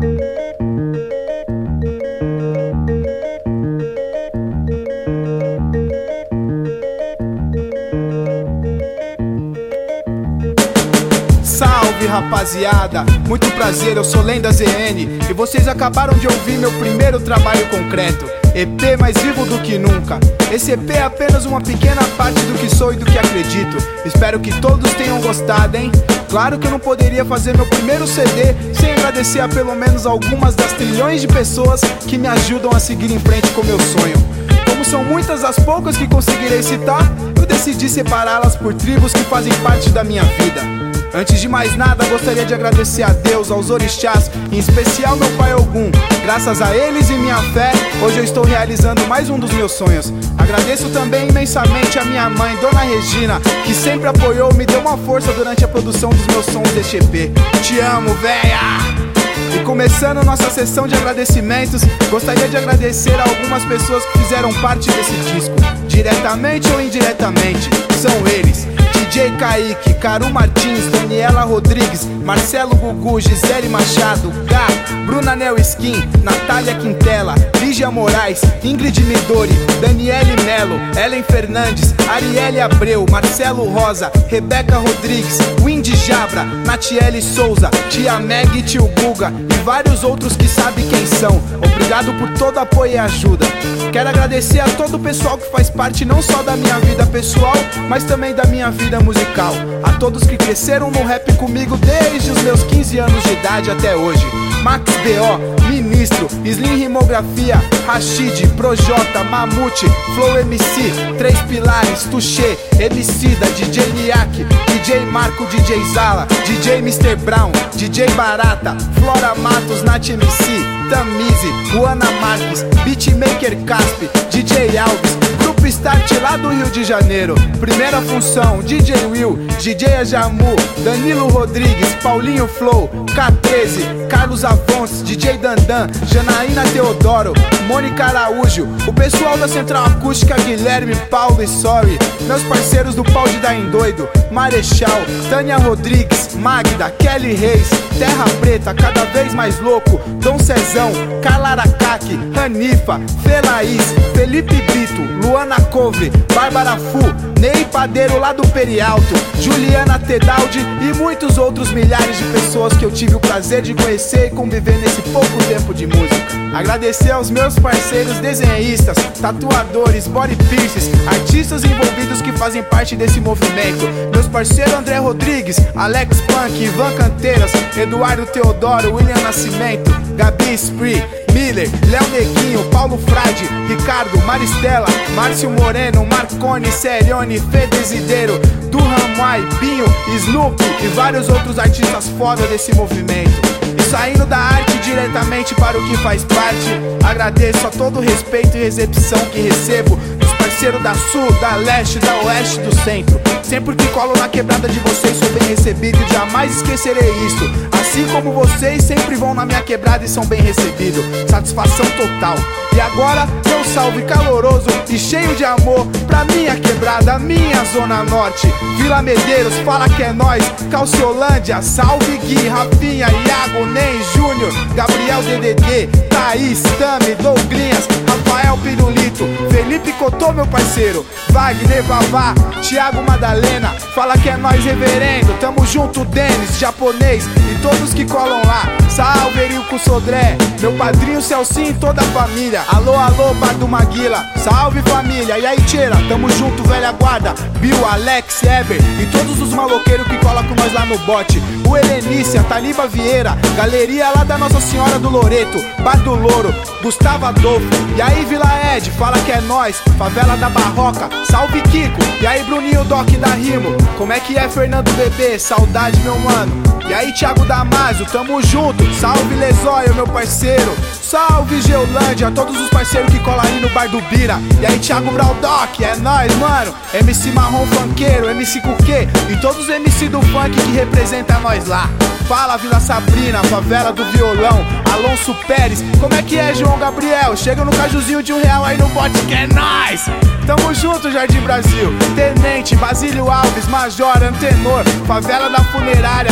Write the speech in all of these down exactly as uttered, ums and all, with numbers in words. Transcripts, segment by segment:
Salve rapaziada, muito prazer, eu sou Lenda Z N e vocês acabaram de ouvir meu primeiro trabalho concreto, E P Mais Vivo do Que Nunca. Esse E P é apenas uma pequena parte do que sou e do que acredito. Espero que todos tenham gostado, hein? Claro que eu não poderia fazer meu primeiro C D sem agradecer a pelo menos algumas das trilhões de pessoas que me ajudam a seguir em frente com meu sonho. Como são muitas as poucas que conseguirei citar, eu decidi separá-las por tribos que fazem parte da minha vida. Antes de mais nada, gostaria de agradecer a Deus, aos orixás, em especial meu pai Ogum. Graças a eles e minha fé, hoje eu estou realizando mais um dos meus sonhos. Agradeço também imensamente a minha mãe, Dona Regina, que sempre apoiou e me deu uma força durante a produção dos meus sons deste E P. Te amo, véia! E começando nossa sessão de agradecimentos, gostaria de agradecer a algumas pessoas que fizeram parte desse disco, diretamente ou indiretamente. São eles: D J Kaique, Caru Martins, Daniela Rodrigues, Marcelo Gugu, Gisele Machado, Gá, Bruna Nel Skin, Natália Quintela, Lígia Moraes, Ingrid Midori, Daniele Melo, Ellen Fernandes, Arielle Abreu, Marcelo Rosa, Rebeca Rodrigues, Windy Jabra, Natiele Souza, Tia Meg e Tio Guga e vários outros que sabem quem são. Obrigado por todo apoio e ajuda. Quero agradecer a todo o pessoal que faz parte não só da minha vida pessoal, mas também da minha vida musical. A todos que cresceram no rap comigo desde os meus quinze anos de idade até hoje: Max B O, Ministro, Slim Rimografia, Rashid, Projota, Mamute, Flow M C, Três Pilares, Tuxê, Emicida, D J Niak, D J Marco, D J Zala, D J mister Brown, D J Barata, Flora Matos, Nath M C, Tamize, Juana Marques, Beatmaker Casp, D J Alves, Grupo Start lá do Rio de Janeiro, Primeira Função, D J Will, D J Ajamu, Danilo Rodrigues, Paulinho Flow, K treze, Carlos Avons, D J Dandan, Janaína Teodoro, Mônica Araújo, o pessoal da Central Acústica, Guilherme, Paulo e Sorry, meus parceiros do Pau de Dar em Doido, Marechal, Tânia Rodrigues, Magda, Kelly Reis, Terra Preta, Cada Vez Mais Louco, Dom Cezão, Carla Aracaque, Ranifa, Felaís, Felipe Brito, Luana Covre, Bárbara Fu, Ney Padeiro lá do Perialto, Juliana Tedaldi e muitos outros milhares de pessoas que eu tive o prazer de conhecer e conviver nesse pouco tempo de música. Agradecer aos meus parceiros desenhistas, tatuadores, body piercers, artistas envolvidos que fazem parte desse movimento. Meus parceiros André Rodrigues, Alex Punk, Ivan Canteiras, Eduardo Teodoro, William Nascimento, Gabi Spree, Miller, Léo Neguinho, Paulo Frade, Ricardo, Maristela, Márcio Moreno, Marconi, Serione, Fê Desideiro, Durham Mai, Binho, Snoop e vários outros artistas foda desse movimento. E saindo da arte diretamente para o que faz parte, agradeço a todo o respeito e recepção que recebo dos parceiros da Sul, da Leste, da Oeste e do Centro. Sempre que colo na quebrada de vocês sou bem recebido e jamais esquecerei isto. Assim como vocês sempre vão na minha quebrada e são bem recebidos. Satisfação total. E agora, meu salve caloroso e cheio de amor pra minha quebrada, minha Zona Norte. Vila Medeiros, fala que é nóis. Calciolândia, salve Gui, Rafinha, Iago, Ney, Júnior, Gabriel D D D, Thaís, Tami, Douglinhas, Rafael Pirulito, Felipe Cotô, meu parceiro, Wagner, Vavá, Thiago Madalena, fala que é nóis, reverendo. Tamo junto, Denis, japonês e todos que colam lá. Salve Erilco Sodré, meu padrinho Celcinho e toda a família. Alô, alô, Bar do Maguila, salve família. E aí, tcheira, tamo junto, velha guarda. Bill, Alex, Ever e todos os maloqueiros que colam com nós lá no bote. O Helenícia, Taliba Vieira, galeria lá da Nossa Senhora do Loreto, Bar do Louro, Gustavo Adolfo. E aí, Vila Ed, fala que é nós, favela da Barroca, salve Kiko. E aí, Bruninho Doc da Rimo, como é que é, Fernando Bebê, saudade, meu mano. E aí, Thiago Damasio, tamo junto, salve Lesóia, meu parceiro. Salve Geolândia, todos os parceiros que colam aí no Bar do Bira. E aí, Thiago Braldock, é nóis, mano. M C Marrom Funkeiro, M C Cuquê e todos os M C do funk que representam nós lá. Fala Vila Sabrina, favela do violão, Alonso Pérez, como é que é, João Gabriel? Chega no cajuzinho de um real aí no bote que é nóis. Tamo junto, Jardim Brasil. Tenente, Basílio Alves, Major, Antenor, favela da Funerária, favela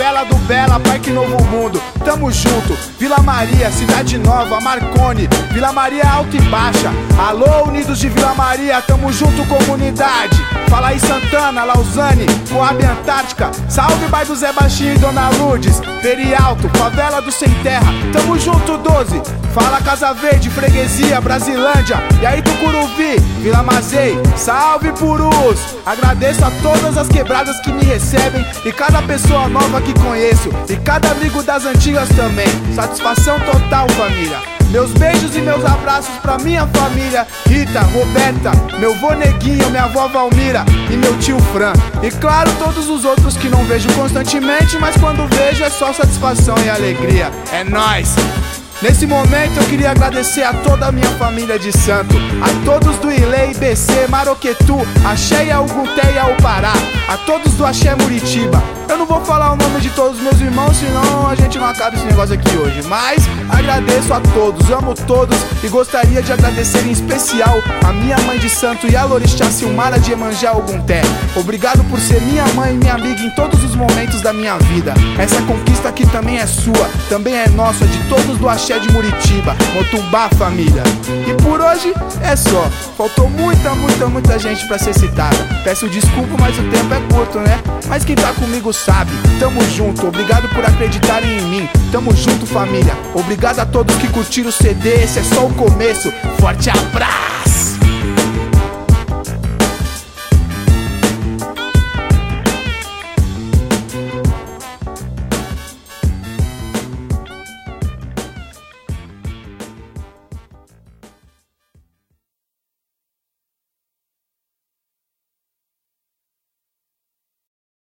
favela do Bela, Parque Novo Mundo, tamo junto. Vila Maria, Cidade Nova, Marconi, Vila Maria Alta e Baixa. Alô, Unidos de Vila Maria, tamo junto, comunidade. Fala aí Santana, Lausanne, Coab Antártica. Salve bairro Zé Baixinho e Dona Lourdes, Perialto, favela do Sem Terra, tamo junto doze. Fala Casa Verde, Freguesia, Brasilândia, e aí Tucuruvi, Vila Mazei, salve Purus. Agradeço a todas as quebradas que me recebem e cada pessoa nova que conheço, e cada amigo das antigas também. Satisfação total, família. Meus beijos e meus abraços pra minha família, Rita, Roberta, meu vô Neguinho, minha avó Valmira e meu tio Fran. E claro, todos os outros que não vejo constantemente, mas quando vejo é só satisfação e alegria. É nóis! Nesse momento eu queria agradecer a toda a minha família de santo, a todos do Ilê, I B C, Maroquetu, Axé e Algunté e Aupará, a todos do Axé Muritiba. Eu não vou falar o nome de todos os meus irmãos, senão a gente não acaba esse negócio aqui hoje. Mas agradeço a todos, amo todos e gostaria de agradecer em especial a minha mãe de santo e a Lorixá Silmara de Iemanjá Ogunté. Obrigado por ser minha mãe e minha amiga em todos os momentos da minha vida. Essa conquista aqui também é sua, também é nossa, de todos do Axé de Muritiba, Motumbá, família. E por hoje é só. Faltou muita, muita, muita gente pra ser citada. Peço desculpa, mas o tempo é curto, né? Mas quem tá comigo sabe. Tamo junto, obrigado por acreditarem em mim. Tamo junto, família. Obrigado a todos que curtiram o C D. Esse é só o começo. Forte abraço!